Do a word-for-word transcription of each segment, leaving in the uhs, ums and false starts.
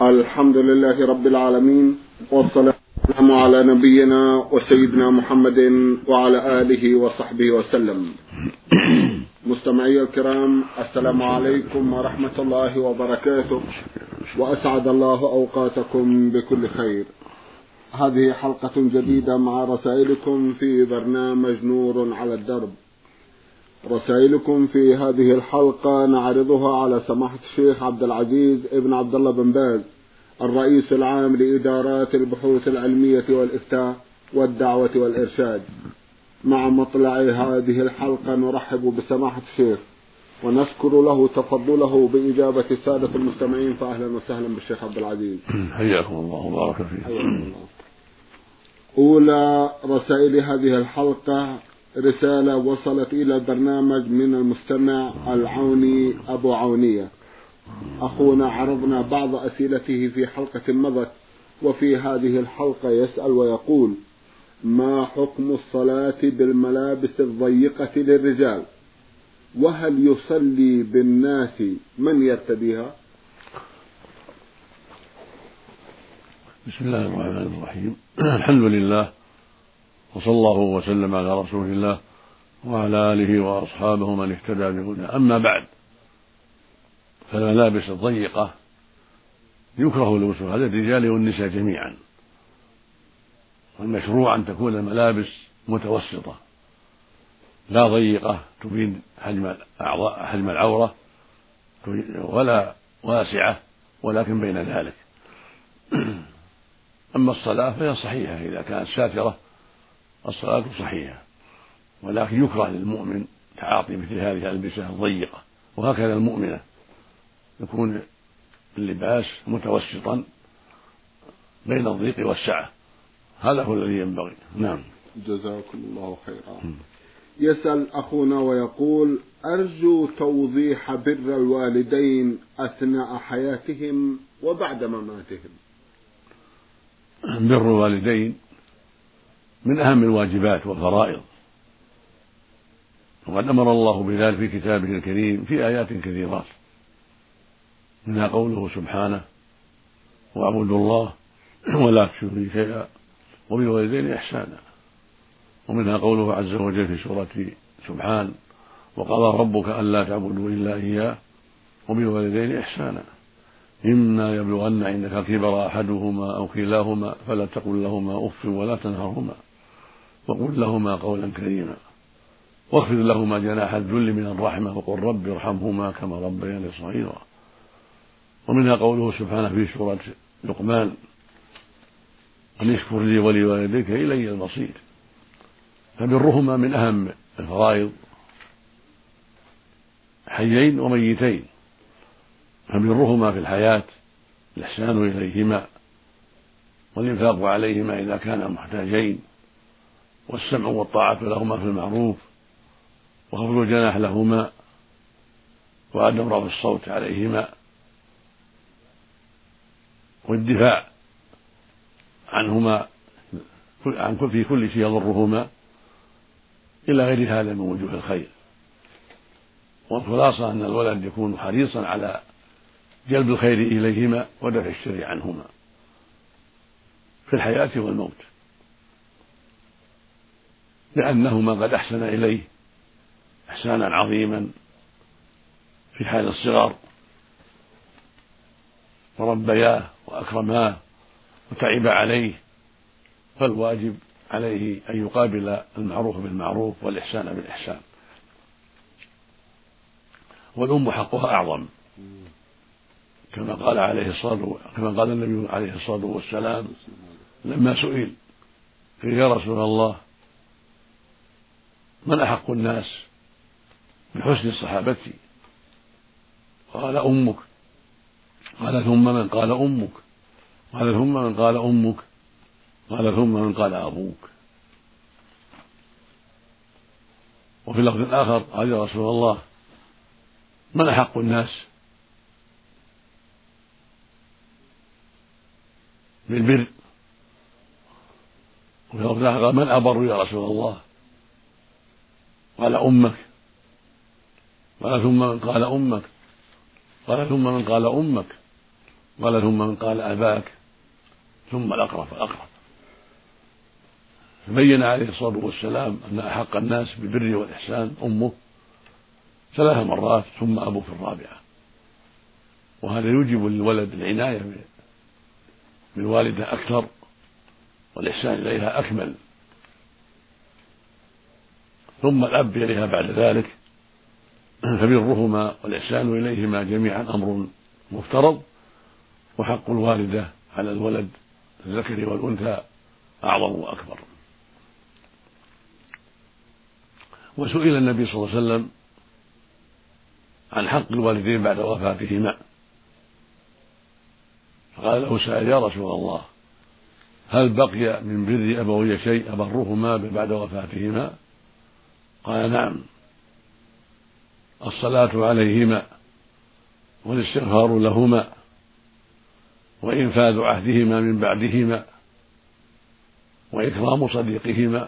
الحمد لله رب العالمين، والصلاة والسلام على نبينا وسيدنا محمد وعلى آله وصحبه وسلم. مستمعي الكرام، السلام عليكم ورحمة الله وبركاته، وأسعد الله أوقاتكم بكل خير. هذه حلقة جديدة مع رسائلكم في برنامج نور على الدرب. رسائلكم في هذه الحلقة نعرضها على سماحة الشيخ عبد العزيز ابن عبد الله بن باز، الرئيس العام لإدارات البحوث العلمية والإفتاء والدعوة والإرشاد. مع مطلع هذه الحلقة نرحب بسماحة الشيخ ونشكر له تفضله بإجابة السادة المستمعين، فأهلا وسهلا بالشيخ عبد العزيز. حياكم الله وبارك فيكم. أولى رسائل هذه الحلقة رسالة وصلت إلى البرنامج من المستمع العوني أبو عونية. أخونا عرضنا بعض أسئلته في حلقة مضت، وفي هذه الحلقة يسأل ويقول: ما حكم الصلاة بالملابس الضيقة للرجال؟ وهل يصلي بالناس من يرتديها؟ بسم الله الرحمن الرحيم. الحمد لله، وصلى الله وسلم على رسول الله وعلى آله وأصحابه من اهتدى بهداه. أما بعد، فالملابس الضيقة يكره لبسها للرجال والنساء جميعا، والمشروع أن تكون الملابس متوسطة، لا ضيقة تبين حجم الأعضاء حجم العورة، ولا واسعة ولكن بين ذلك. أما الصلاة فهي صحيحة إذا كانت ساترة، الصلاة صحيحة، ولكن يكره للمؤمن تعاطي مثل هذه الألبسة الضيقة، وهكذا المؤمنة يكون اللباس متوسطا بين الضيق والسعة، هذا هو الذي ينبغي. نعم، جزاكم الله خيرا. يسأل أخونا ويقول: أرجو توضيح بر الوالدين أثناء حياتهم وبعد مماتهم. بر الوالدين من أهم الواجبات والفرائض، وقد أمر الله بذلك في كتابه الكريم في آيات كثيرات، منها قوله سبحانه: واعبدوا الله ولا تشركوا به شيئا وبالوالدين إحسانا، ومنها قوله عز وجل في سورة سبحان: وقضى ربك ألا تعبدوا إلا إياه وبالوالدين إحسانا، إما يبلغن عندك الكبر أحدهما أو كلاهما فلا تقل لهما أف ولا تنهرهما وقل لهما قولا كريما واخفض لهما جناح الذل من الرحمة وقل رب ارحمهما كما ربياني صغيرا. ومنها قوله سبحانه في سورة لقمان: أن اشكر لي ولوالديك إلي المصير. فبرهما من أهم الفرائض، حيين وميتين. فبرهما في الحياة الإحسان إليهما والإنفاق عليهما إذا كانا محتاجين، والسمع والطاعة لهما في المعروف، وخفض الجناح لهما، وعدم رفع الصوت عليهما، والدفاع عنهما عن في كل شيء يضرهما، إلى غير هذا من وجوه الخير. والخلاصة أن الولد يكون حريصا على جلب الخير إليهما ودفع الشر عنهما في الحياة والموت، لأنهما قد أحسن إليه إحسانا عظيما في حال الصغر، وربياه وأكرماه وتعب عليه، فالواجب عليه أن يقابل المعروف بالمعروف والإحسان بالإحسان. والأم حقها أعظم، كما قال عليه الصلاة كما قال النبي عليه الصلاة والسلام لما سئل: قيل يا رسول الله من أحق الناس بحسن صحابتي؟ قال: أمك. قال: ثم من؟ قال: أمك. قال: ثم من؟ قال: أمك. قال: ثم من؟ قال: أبوك. وفي اللفظ الآخر قال: يا رسول الله من أحق الناس بالبر؟ وفي اللفظ الآخر قال: من أبر يا رسول الله؟ قال: أمك. قال: ثم من؟ قال: أمك. قال: ثم من؟ قال: أمك. قال ثم من قال أباك ثم الأقرب فالأقرب. فبين عليه الصلاة والسلام أن أحق الناس بالبر والإحسان أمه ثلاث مرات ثم أبوه في الرابعة، وهذا يوجب للولد العناية بالوالدة أكثر والإحسان إليها أكمل. ثم الأب إليها بعد ذلك، فبرهما والإحسان إليهما جميعا أمر مفترض، وحق الوالدة على الولد الذكر والأنثى أعظم وأكبر. وسئل النبي صلى الله عليه وسلم عن حق الوالدين بعد وفاتهما، فقال له سائل يا رسول الله هل بقي من بر أبوي شيء أبرهما بعد وفاتهما؟ قال نعم، الصلاة عليهما والاستغفار لهما وإنفاذ عهدهما من بعدهما وإكرام صديقهما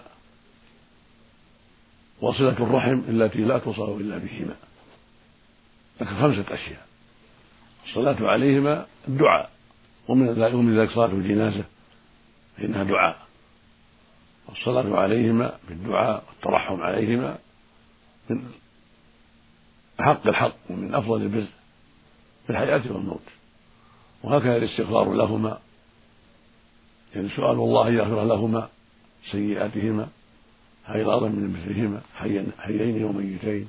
وصلة الرحم التي لا تصل إلا بهما. ذكر خمسة أشياء: الصلاة عليهما الدعاء، ومن ذلك صلاة الجنازة فإنها دعاء، والصلاة عليهما بالدعاء والترحم عليهما من أحق الحق ومن أفضل البر في الحياة والموت. وهكذا الاستغفار لهما، يعني سؤال الله يغفر لهما سيئاتهما خيرا من مثلهما حيين وميتين،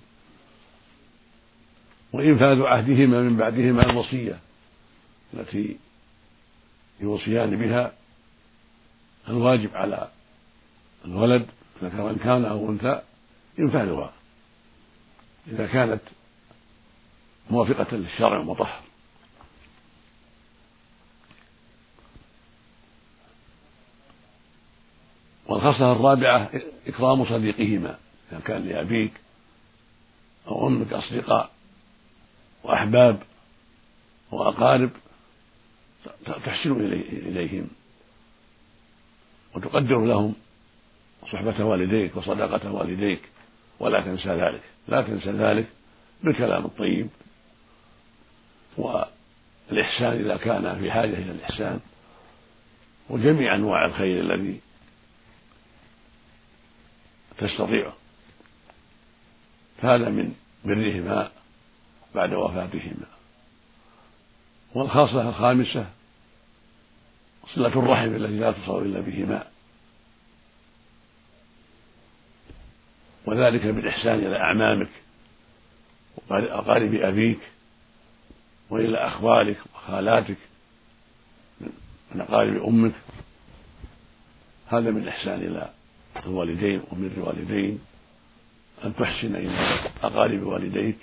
وإنفاذ عهدهما من بعدهما الوصية التي يوصيان بها الواجب على الولد ذكرا كان أو أنثى إنفاذها إذا كانت موافقة للشرع المطهر. والخصلة الرابعة إكرام صديقهما، إذا كان لأبيك أو أمك أصدقاء وأحباب وأقارب تحسن إليهم وتقدر لهم صحبة والديك وصداقة والديك، ولا تنسى ذلك، لا تنسى ذلك بالكلام الطيب والإحسان إذا كان في حاجة إلى الإحسان، وجميع أنواع الخير الذي تستطيعه. فهذا من برهما بعد وفاتهما. والخاصة الخامسة صلة الرحم التي لا تصل إلا بهما، وذلك بالإحسان إلى أعمامك وأقارب أبيك وإلى أخوالك وخالاتك من أقارب أمك. هذا من الإحسان إلى الوالدين ومن الوالدين أن تحسن إلى أقارب والديك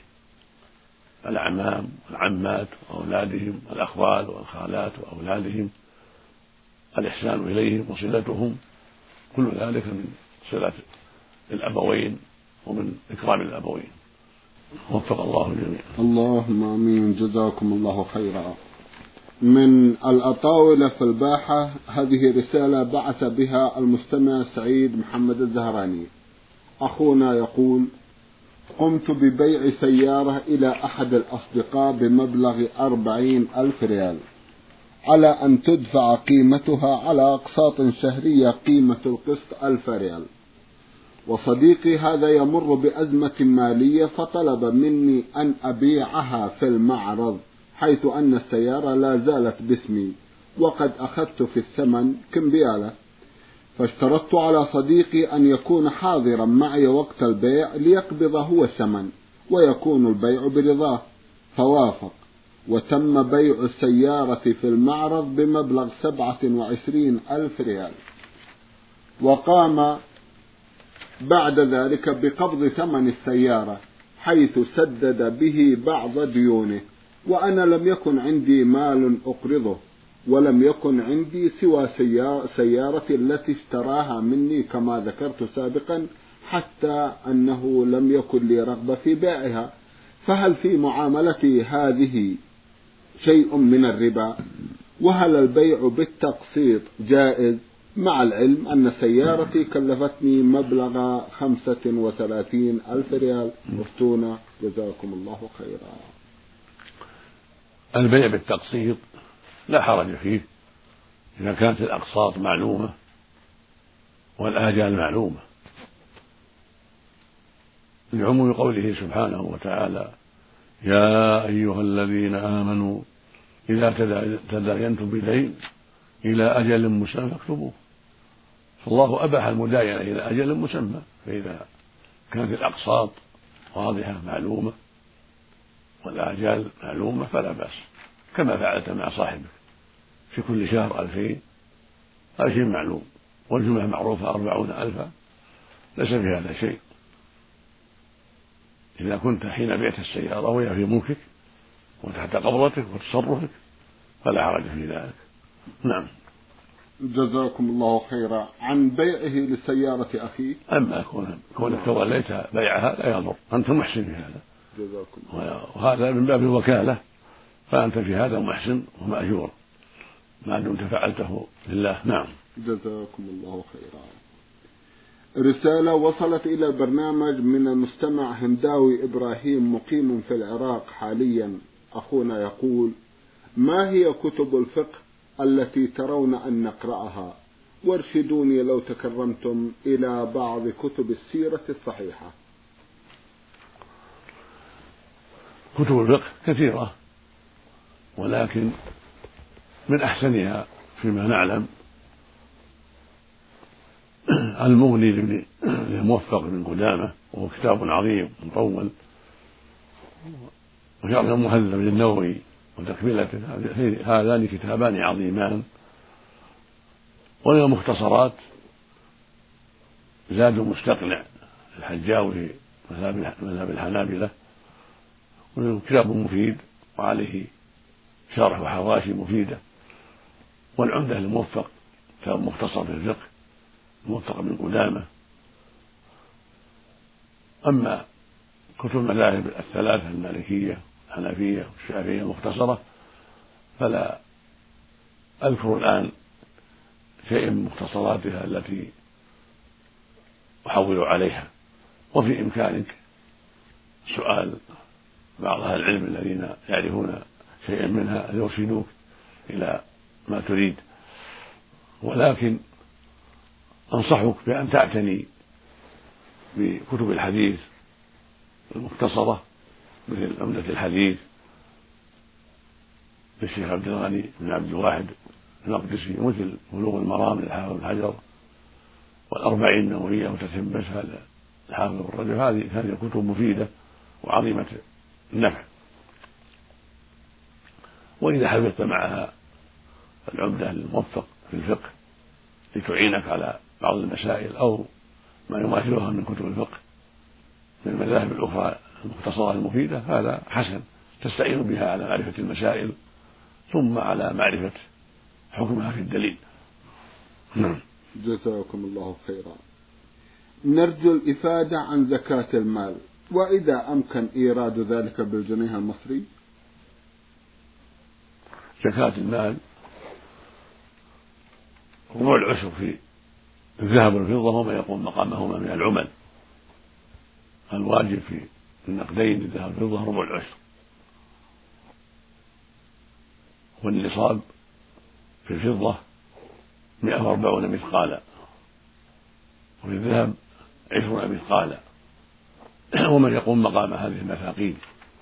الأعمام والعمات وأولادهم والأخوال والخالات وأولادهم، الإحسان إليهم وصلتهم، كل ذلك من صلة الأبوين ومن إكرام الأبوين. وفق الله الجميع. اللهم آمين. جزاكم الله خيرا. من الأطاولة في الباحة، هذه رسالة بعث بها المستمع سعيد محمد الزهراني. أخونا يقول: قمت ببيع سيارة إلى أحد الأصدقاء بمبلغ أربعين ألف ريال على أن تدفع قيمتها على أقساط شهرية قيمة القسط ألف ريال، وصديقي هذا يمر بأزمة مالية فطلب مني أن أبيعها في المعرض، حيث أن السيارة لا زالت باسمي وقد أخذت في الثمن كمبيالة، فاشترطت على صديقي أن يكون حاضرا معي وقت البيع ليقبض هو الثمن ويكون البيع برضاه، فوافق، وتم بيع السيارة في المعرض بمبلغ سبعة وعشرين ألف ريال، وقام بعد ذلك بقبض ثمن السيارة حيث سدد به بعض ديونه، وأنا لم يكن عندي مال أقرضه، ولم يكن عندي سوى سيارتي التي اشتراها مني كما ذكرت سابقا، حتى أنه لم يكن لي رغبة في بيعها، فهل في معاملتي هذه شيء من الربا؟ وهل البيع بالتقسيط جائز، مع العلم أن سيارتي كلفتني مبلغ خمسة وثلاثين ألف ريال؟ مفتونا جزاكم الله خيرا. البيع بالتقسيط لا حرج فيه إذا كانت الأقساط معلومة والآجال معلومة، لعموم قوله سبحانه وتعالى: يا أيها الذين آمنوا إذا تداينتم بدين إلى أجل مسمى فاكتبوه. فالله أباح المداينة إلى أجل مسمى، فإذا كانت الأقساط واضحة معلومة والآجال معلومة فلا بأس، كما فعلت مع صاحبك في كل شهر ألفين، هذا شيء معلوم، والجملة معروفة أربعون ألفا، ليس في هذا شيء. إذا كنت حين بعت السيارة وهي في ملكك وتحت قبضتك وتصرفك فلا حرج في ذلك. نعم. جزاكم الله خيرا. عن بيعه لسيارة أخيه، أما كونك توليت بيعها لا يضر، أنت محسن في هذا، جزاكم الله. وهذا من باب الوكالة، فأنت في هذا محسن ومأجور ما دمت فعلته لله. نعم. جزاكم الله خيرا. رسالة وصلت إلى البرنامج من المستمع هنداوي إبراهيم مقيم في العراق حاليا. أخونا يقول: ما هي كتب الفقه التي ترون أن نقرأها؟ وارشدوني لو تكرمتم إلى بعض كتب السيرة الصحيحة. كتب الفقه كثيرة، ولكن من أحسنها فيما نعلم المغني للموفق بن قدامة، وهو كتاب عظيم مطول، وشرح المهذب للنووي وتكملته، هذان كتابان عظيمان. ومن المختصرات زاد مستقنع الحجاوي مذهب الحنابلة، كتاب مفيد وعليه شرح وحواشي مفيدة. والعمدة الموفق كتاب مختصر في الفقه موفق بن قدامة. أما كتب المذاهب الثلاثة المالكية الحنفية والشافعية المختصرة فلا أذكر الآن شيء من مختصراتها التي أحول عليها، وفي إمكانك سؤال بعض أهل العلم الذين يعرفون شيئا منها أن يرشدوك إلى ما تريد. ولكن أنصحك بأن تعتني بكتب الحديث المختصرة مثل عمدة الحديث للشيخ عبد الغني بن عبد الواحد المقدسي، مثل بلوغ المرام للحافظ بن حجر، والأربعين النووية وتتبس هذا الحافظ بن رجب. هذه هذه كتب مفيدة وعظيمة النفع. وإذا حفظت معها العمدة الموفق في الفقه لتعينك على بعض المسائل أو ما يماثلها من كتب الفقه من المذاهب الأخرى المختصرة المفيدة، هذا حسن، تستعين بها على معرفة المسائل ثم على معرفة حكمها في الدليل. نعم. جزاكم الله خيرا. نرجو الإفادة عن زكاة المال، وإذا أمكن إيراد ذلك بالجنيه المصري. زكاة المال ربع العشر في الذهب والفضة وما يقوم مقامهما من العمل. الواجب في النقدين الذهب والفضة ربع العشر، والنصاب في الفضة مئة وأربعون مثقالا، وفي الذهب عشرون مثقالا، ومن يقوم مقام هذه المثاقيل.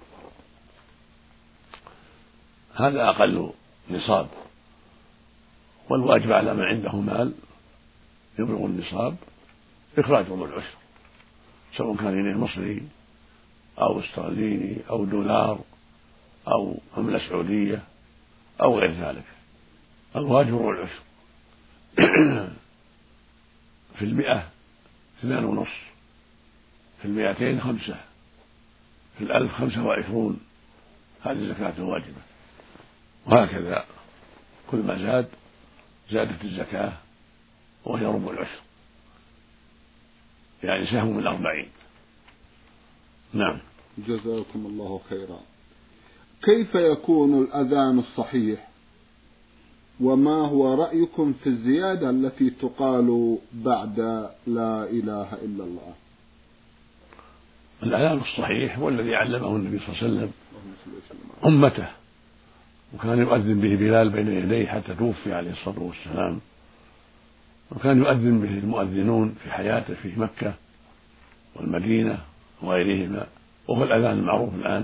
هذا أقل نصاب، والواجب على من عنده مال يبلغ النصاب إخراج ربع العشر، سواء كان جنيه مصري أو استرليني أو دولار أو عملة سعودية أو غير ذلك. الواجب ربع العشر. في المئة اثنان ونصف، في المئتين خمسة، في الألف خمسة وعشرون، هذه زكاة واجبة. وهكذا كل ما زاد زادت الزكاة وهي ربع العشر، يعني سهم من أربعين. نعم. جزاكم الله خيرا. كيف يكون الأذان الصحيح؟ وما هو رأيكم في الزيادة التي تقال بعد لا إله إلا الله؟ الأذان الصحيح هو الذي علمه النبي صلى الله عليه وسلم أمته، وكان يؤذن به بلال بين يديه حتى توفي عليه الصلاة والسلام، وكان يؤذن به المؤذنون في حياته في مكة والمدينة وغيرهما، وهو الأذان المعروف الآن.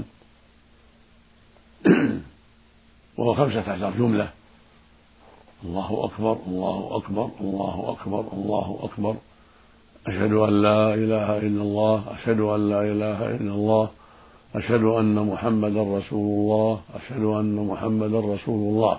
وهو خمسة عشر جملة: الله أكبر الله أكبر الله أكبر الله أكبر، أشهد أن لا إله إلا الله، أشهد أن لا إله إلا الله، أشهد أن محمدا رسول الله، أشهد أن محمدا رسول الله،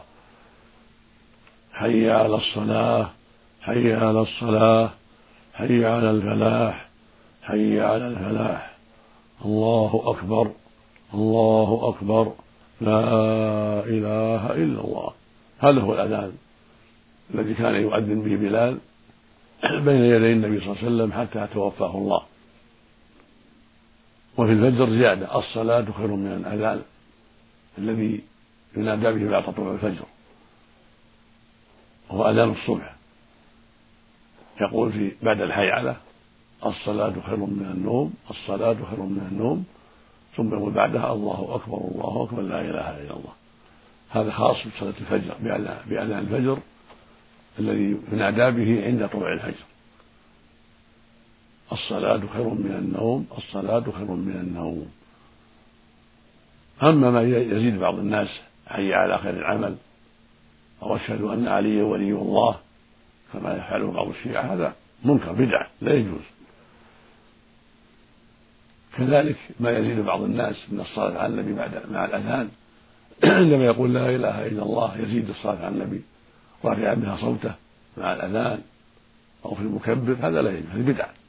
حي على الصلاة حي على الصلاة حي على الفلاح حي على الفلاح، الله أكبر الله أكبر، لا إله إلا الله. هذا هو الأذان الذي كان يؤذن به بلال بين يدي النبي صلى الله عليه وسلم حتى توفاه الله. وفي الفجر زيادة: الصلاة خير من الأذان، الذي ينادى به بعد طلوع الفجر، وهو أذان الصبح. يقول في بعد الحيعلة: الصلاة خير من النوم، الصلاة خير من النوم، ثم يقول بعدها: الله أكبر الله أكبر، لا إله إلا الله. هذا خاص بصلاة الفجر، بأذان الفجر الذي ينادى به عند طلوع الفجر: الصلاة خير من النوم، الصلاة خير من النوم. أما ما يزيد بعض الناس: حي على خير العمل، أو أشهد أن علي ولي الله، كما يفعله بعض الشيعة، هذا منكر بدعة لا يجوز. كذلك ما يزيد بعض الناس من الصلاة على النبي بعد مع الأذان، عندما يقول لا إله إلا الله يزيد الصلاة على النبي رافعا بها صوته مع الأذان أو في المكبر، هذا لا يجوز، هذه بدعة.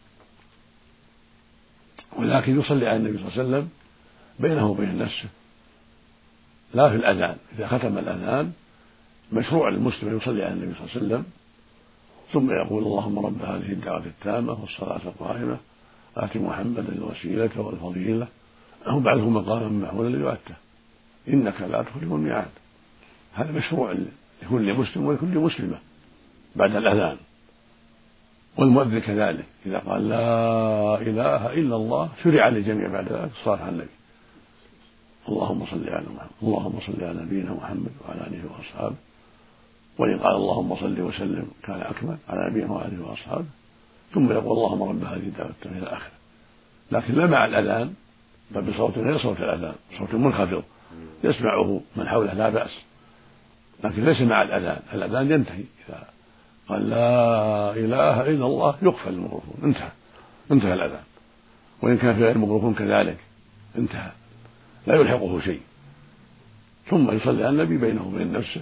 ولكن يصلي على النبي صلى الله عليه وسلم بينه وبين نفسه، لا في الأذان. إذا ختم الأذان مشروع للمسلم يصلي على النبي صلى الله عليه وسلم، ثم يقول: اللهم رب هذه الدعوة التامة والصلاة القائمة آت محمدا الوسيلة والفضيلة وابعثه مقاما محمودا ليؤته إنك لا تخلف الميعاد. هذا مشروع لكل مسلم ولكل مسلمة بعد الأذان. والمؤذن كذلك إذا قال لا إله إلا الله شرع للجميع بعد ذلك الصلاة على النبي: اللهم صل على محمد، اللهم صل على نبينا محمد وعلى آله وأصحابه. وإن قال اللهم صل وسلم كان أكمل على نبينا وآله وأصحابه، ثم يقول: اللهم رب هذه الدعوة التامة إلى آخره. لكن لا مع الأذان، بل بصوت غير صوت الأذان، صوت منخفض يسمعه من حوله لا بأس، لكن ليس مع الأذان. الأذان ينتهي إذا قال لا إله إلا الله يقفل الميكروفون، انتهى انتهى الأذان. وإن كان في غير الميكروفون كذلك انتهى، لا يلحقه شيء. ثم يصلي على النبي بينه وبين نفسه،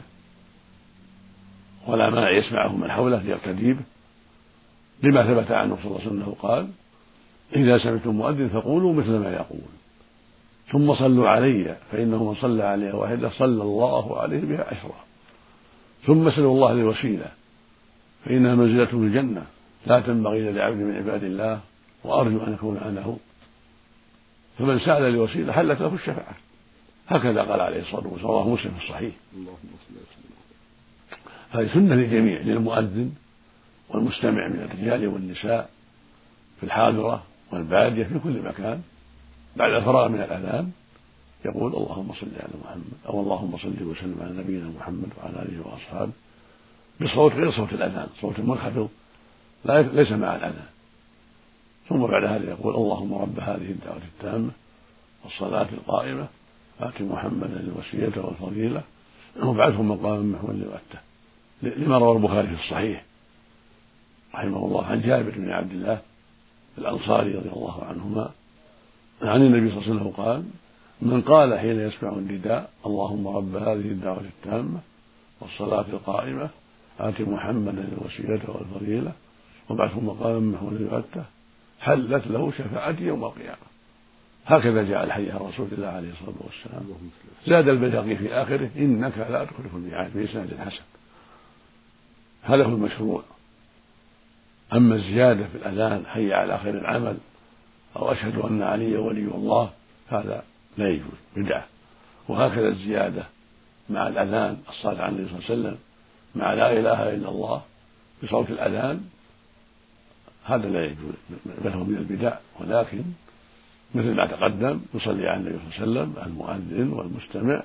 ولا مانع يسمعه من حوله ليقتدي به، لما ثبت عنه صلى الله عليه وسلم أنه قال: إذا سمعتم مؤذن فقولوا مثل ما يقول، ثم صلوا علي فإنه من صلى علي واحدة صلى الله عليه بها عشرا، ثم اسألوا الله الوسيلة فإنها منزلة في الجنة لا تنبغي لعبد من عباد الله وأرجو أن أكون أنا هو، فمن سأل الوسيلة حلت له الشفاعة. هكذا قال عليه الصلاة والسلام، رواه مسلم في الصحيح. هذه سنة للجميع، للمؤذن والمستمع من الرجال والنساء في الحاضرة والبادية في كل مكان، بعد الفراغ من الأذان يقول: اللهم صل على محمد، أو اللهم صل وسلم على نبينا محمد وعلى آله وأصحابه، بصوت غير صوت الأذان، صوت منخفض ليس مع الأذان. ثم بعد هذا يقول: اللهم رب هذه الدعوة التامة والصلاة القائمة آت محمدا الوسيلة والفضيلة وابعثه مقاما محمودا ليؤته، لما روى البخاري في الصحيح رحمه الله عن جابر بن عبد الله الأنصاري رضي الله عنهما عن النبي صلى الله عليه وسلم قال: من قال حين يسمع النداء: اللهم رب هذه الدعوة التامة والصلاة القائمة آت محمدا الوسيلة والفضيلة وابعثه مقاما محمودا ليؤته، حلت له شفاعتي يوم القيامة. هكذا جاء الحديث عن رسول الله عليه الصلاة والسلام. زاد البيهقي في آخره: إنك لا تخلف الميعاد، بإسناد حسن. هذا هو المشروع. أما الزيادة في الأذان حي على خير العمل أو أشهد أن علي ولي الله، هذا لا يجوز، بدعة. وهكذا الزيادة مع الأذان الصلاة على النبي صلى الله عليه وسلم مع لا إله إلا الله بصوت الأذان، هذا لا يجوز، بل هو من البدع. ولكن مثل ما تقدم يصلي على النبي صلى الله عليه وسلم المؤذن والمستمع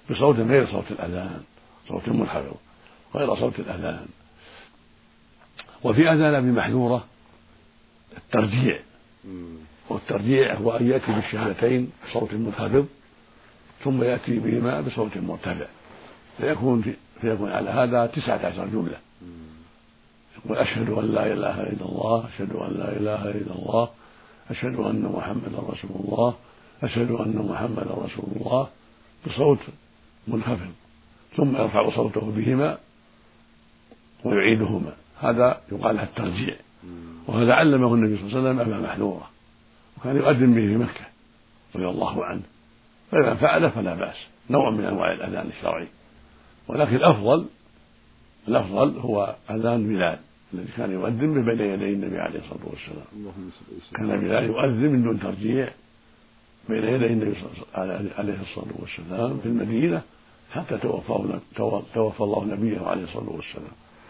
بصوت غير صوت الأذان، صوت منخفض غير صوت الأذان. وفي آذان بمحذورة الترجيع، والترجيع هو أن يأتي بالشهادتين بصوت منخفض ثم يأتي بهما بصوت مرتفع، فيكون في فيكون على هذا تسعة عشر جملة. يقول أشهد أن لا إله إلا الله، أشهد أن لا إله إلا الله، أشهد أن محمدا رسول الله، أشهد أن محمدا رسول الله، بصوت منخفض، ثم يرفع صوته بهما ويعيدهما. هذا يقال له الترجيع، وهذا علمه النبي صلى الله عليه وسلم أبا محذورة، وكان يؤذن به في مكة رضي الله عنه، فإذا فعل فلا بأس، نوع من أنواع الأذان الشرعي. ولكن الأفضل الأفضل هو أذان بلال الذي كان يؤذن به بين يدي النبي عليه الصلاة والسلام. كان بلال يؤذن من دون ترجيع بين يدي النبي عليه الصلاة والسلام في المدينة حتى توفى توفى الله نبيه عليه الصلاة والسلام.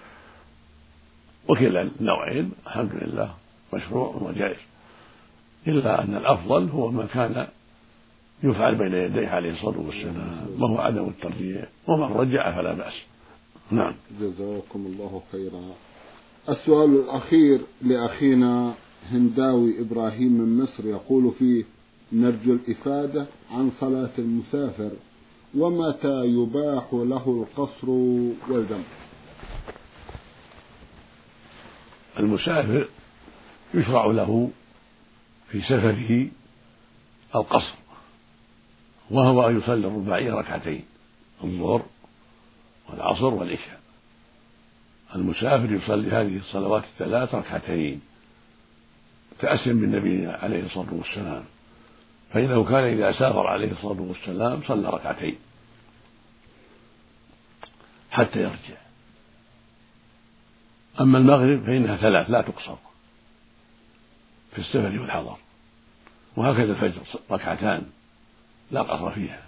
وكلا النوعين الحمد لله مشروع وجائز، إلا أن الأفضل هو ما كان يفعل بين يديه عليه الصلاة والسلام، وهو عدم الترجيع، ومن رجع فلا بأس. نعم. جزاكم الله خيرا. السؤال الأخير لأخينا هنداوي إبراهيم من مصر، يقول فيه: نرجو الإفادة عن صلاة المسافر، ومتى يباح له القصر والجمع؟ المسافر يشرع له في سفره القصر، وهو أن يصلي الرباعية ركعتين، الظهر والعصر والعشاء. المسافر يصلي هذه الصلوات الثلاث ركعتين تأسيا بالنبي عليه الصلاة والسلام، فإنه كان إذا سافر عليه الصلاة والسلام صلى ركعتين حتى يرجع. أما المغرب فإنها ثلاث لا تقصر في السفر والحضر، وهكذا الفجر ركعتان لا قصر فيها،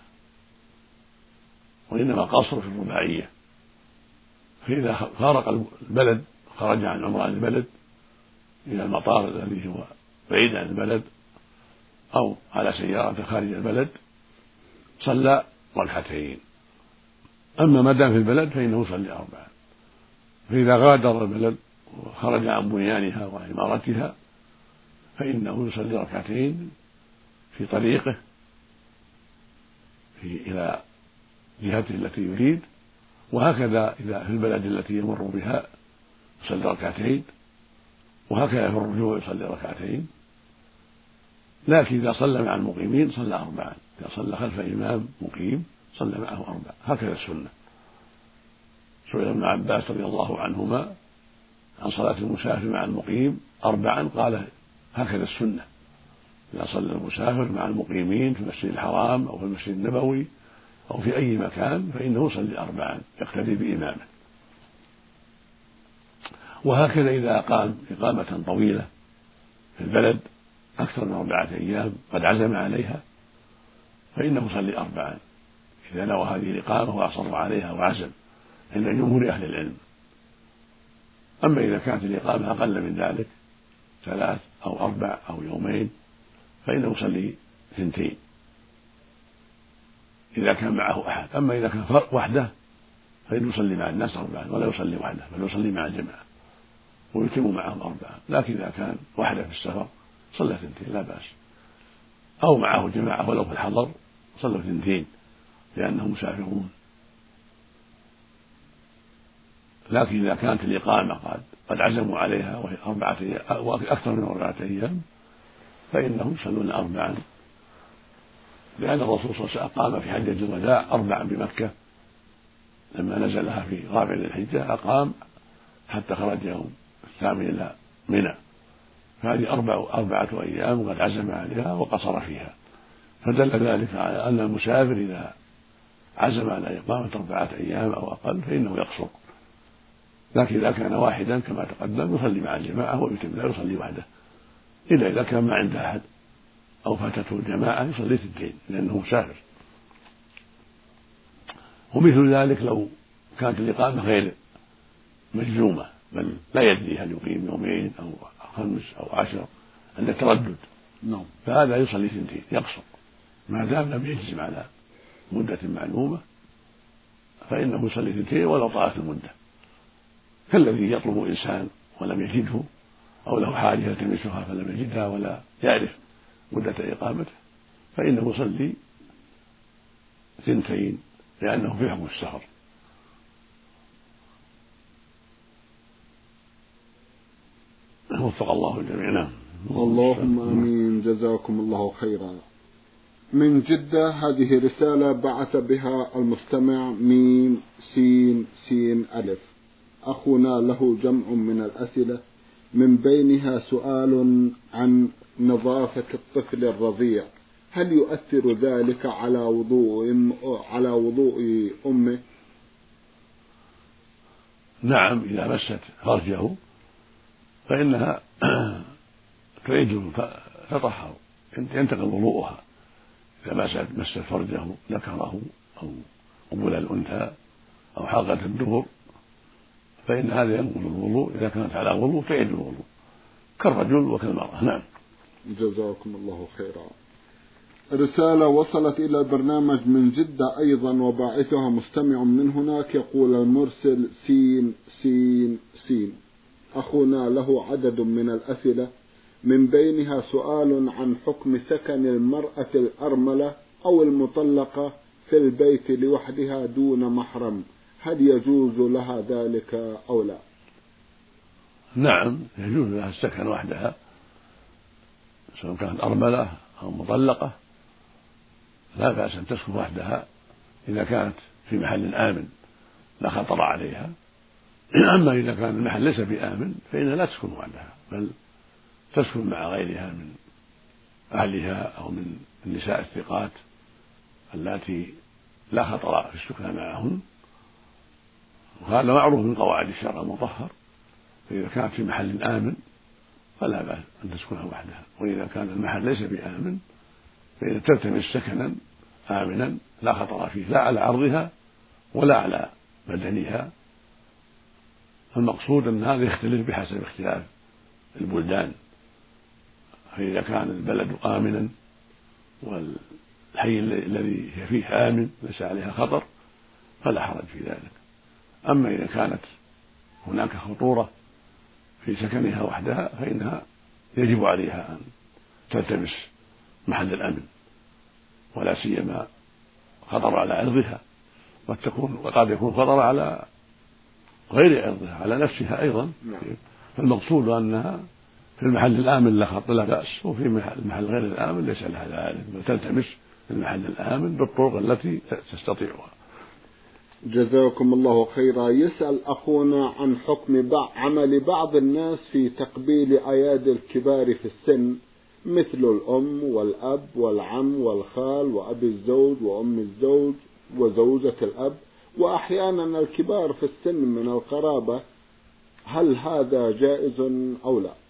وإنما قصر في الرباعية. فإذا فارق البلد خرج عن عمران البلد إلى المطار الذي هو بعيد عن البلد أو على سيارة خارج البلد صلى ركعتين. أما ما دام في البلد فإنه يصلي أربعا. فإذا غادر البلد وخرج عن بنيانها وعمارتها فإنه يصلي ركعتين في طريقه في إلى جهته التي يريد، وهكذا إذا في البلد التي يمر بها يصلي ركعتين، وهكذا في الرجوع يصلي ركعتين. لكن إذا صلى مع المقيمين صلى أربعا، إذا صلى خلف إمام مقيم صلى معه أربعا، هكذا السنة. سئل ابن عباس رضي الله عنهما عن صلاة المسافر مع المقيم أربعا، قال هكذا السنة، إذا صلى المسافر مع المقيمين في المسجد الحرام أو في المسجد النبوي أو في أي مكان فإنه يصلي أربعا يقتدي بإمامه. وهكذا إذا أقام إقامة طويلة في البلد أكثر من أربعة أيام قد عزم عليها فإنه يصلي أربعا إذا نوى هذه الإقامة وأصر عليها وعزم عند جمهور أهل العلم. أما إذا كانت الإقامة أقل من ذلك ثلاث أو أربع أو يومين فإنه يصلي اثنتين إذا كان معه أحد. أما إذا كان وحده فإنه يصلي مع الناس أربعا ولا يصلي وحده، بل يصلي مع الجماعة ويتم معهم أربعا. لكن إذا كان وحده في السفر صلى اثنتين لا بأس، أو معه جماعة ولو في الحضر صلوا اثنتين لأنهم مسافرون. لكن إذا كانت الإقامة قد قد عزموا عليها وهي أربعة أيام وأكثر من أربعة أيام فإنهم يصلون أربعا، لأن الرسول صلى الله عليه وسلم أقام في حجة الوداع أربعا بمكة لما نزلها في رابع ذي الحجة، أقام حتى خرج يوم الثامن إلى منى، فهذه أربع أربعة أيام قد عزم عليها وقصر فيها، فدل ذلك على أن المسافر إذا عزم على إقامة أربعة أيام أو أقل فإنه يقصر. لكن إذا كان واحدا كما تقدم يصلي مع الجماعة ويتم، لا يصلي وحده، إلا إذا كان ما عنده أحد أو فاتته الجماعة يصلي اثنتين لأنه مسافر. ومثل ذلك لو كانت الإقامة غير مجزومة بل لا يدري هل يقيم يومين أو خمس أو عشر عند التردد فهذا يصلي اثنتين يقصر ما دام لم يجزم على مدة معلومة فإنه يصلي اثنتين ولو طالت المدة، كالذي يطلب إنسان ولم يجده أو له حاجة يلتمسها فلم يجدها ولا يعرف مدة إقامته، فإنه يصلي اثنتين لأنه في حكم السفر. وفق الله الجميع. اللهم آمين. جزاكم الله خيرا. من جدة هذه رسالة بعث بها المستمع ميم سين سين ألف. أخونا له جمع من الأسئلة من بينها سؤال عن نظافة الطفل الرضيع، هل يؤثر ذلك على وضوء على وضوء أمه؟ نعم، إذا مست فرجه فإنها تعيد تطهر، ينتقل وضوءها. إذا مست فرجه ذكره أو قبل الأنثى أو حلقة الدبر فإن هذا ينقض الوضوء، إذا كانت على وضوء تعيد الوضوء كالرجل وكالمرأة. نعم. جزاكم الله خيرا. رسالة وصلت إلى البرنامج من جدة أيضا وباعثها مستمع من هناك، يقول المرسل سين سين سين. أخونا له عدد من الأسئلة من بينها سؤال عن حكم سكن المرأة الأرملة أو المطلقة في البيت لوحدها دون محرم، هل يجوز لها ذلك أو لا؟ نعم، يجوز لها السكن وحدها سواء كانت أرملة أو مطلقة، لا بأس أن تسكن وحدها إذا كانت في محل آمن لا خطر عليها. أما إذا كان المحل ليس بآمن فإنها لا تسكن وحدها، بل تسكن مع غيرها من أهلها أو من النساء الثقات اللاتي لا خطر في السكنى معهن، وهذا معروف من قواعد الشرع المطهر. فإذا كانت في محل آمن فلا بأس أن تسكنها وحدها، وإذا كان المحل ليس بآمن فإذا تلتمس سكنا آمنا لا خطر فيه لا على عرضها ولا على بدنها. المقصود أن هذا يختلف بحسب اختلاف البلدان، فإذا كان البلد آمنا والحي الذي هي فيه آمن ليس عليها خطر فلا حرج في ذلك. أما إذا كانت هناك خطورة في سكنها وحدها فإنها يجب عليها أن تلتمس محل الأمن، ولا سيما خطر على عرضها، وقد يكون خطر على غير عرضها على نفسها أيضا. فالمقصود أنها في المحل الآمن لا خطر لا بأس، وفي المحل غير الآمن ليس لها ذلك، وتلتمس المحل الآمن بالطرق التي تستطيعها. جزاكم الله خيرا. يسأل أخونا عن حكم عمل بعض الناس في تقبيل أيادي الكبار في السن مثل الأم والأب والعم والخال وأبي الزوج وأم الزوج وزوجة الأب، وأحيانا الكبار في السن من القرابة، هل هذا جائز أو لا؟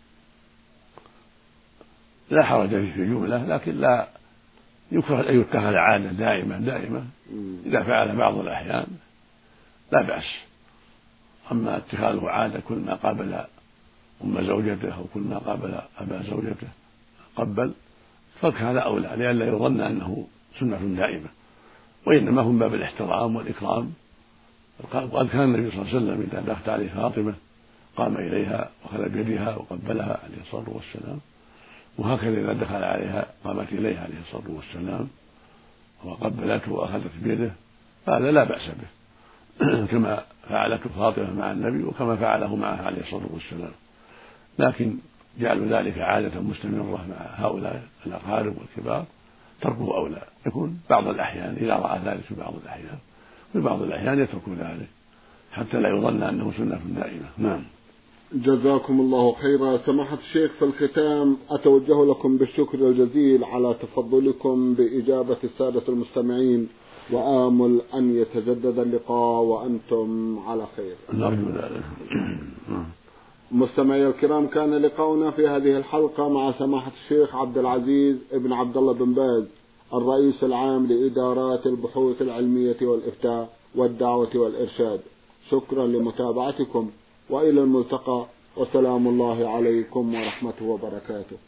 لا حرج فيه في الجملة، لكن لا يكره أن يتخذ عادة دائمة دائمة. إذا فعل بعض الأحيان لا بأس، أما اتخاذه عادة كل ما قابل أم زوجته أو كل ما قابل أبا زوجته قبل فهذا أولى، لئلا يظن أنه سنة دائمة، وإنما هم باب الاحترام والإكرام. وقد كان النبي صلى الله عليه وسلم إذا دخلت عليه فاطمة قام إليها وأخذ بيدها وقبلها عليه الصلاة والسلام، وهكذا إذا دخل عليها قامت إليه عليه الصلاة والسلام وقبلته وأخذت بيده، فهذا لا بأس به كما فعلته فاطمة مع النبي وكما فعله معه عليه الصلاة والسلام. لكن جعل ذلك عادة مستمرة مع هؤلاء الأقارب والكبار تركه أولى، يكون بعض الأحيان إذا رأى ذلك في بعض الأحيان، في بعض الأحيان يترك ذلك حتى لا يظن أنه سنة دائمة. نعم. جزاكم الله خيرا. سماحة الشيخ، في الختام أتوجه لكم بالشكر الجزيل على تفضلكم بإجابة السادة المستمعين، وآمل أن يتجدد اللقاء وأنتم على خير. نرجو ذلك. مستمعي الكرام، كان لقاؤنا في هذه الحلقة مع سماحة الشيخ عبد العزيز ابن عبد الله بن باز، الرئيس العام لإدارات البحوث العلمية والإفتاء والدعوة والإرشاد. شكرا لمتابعتكم، وإلى الملتقى، وسلام الله عليكم ورحمته وبركاته.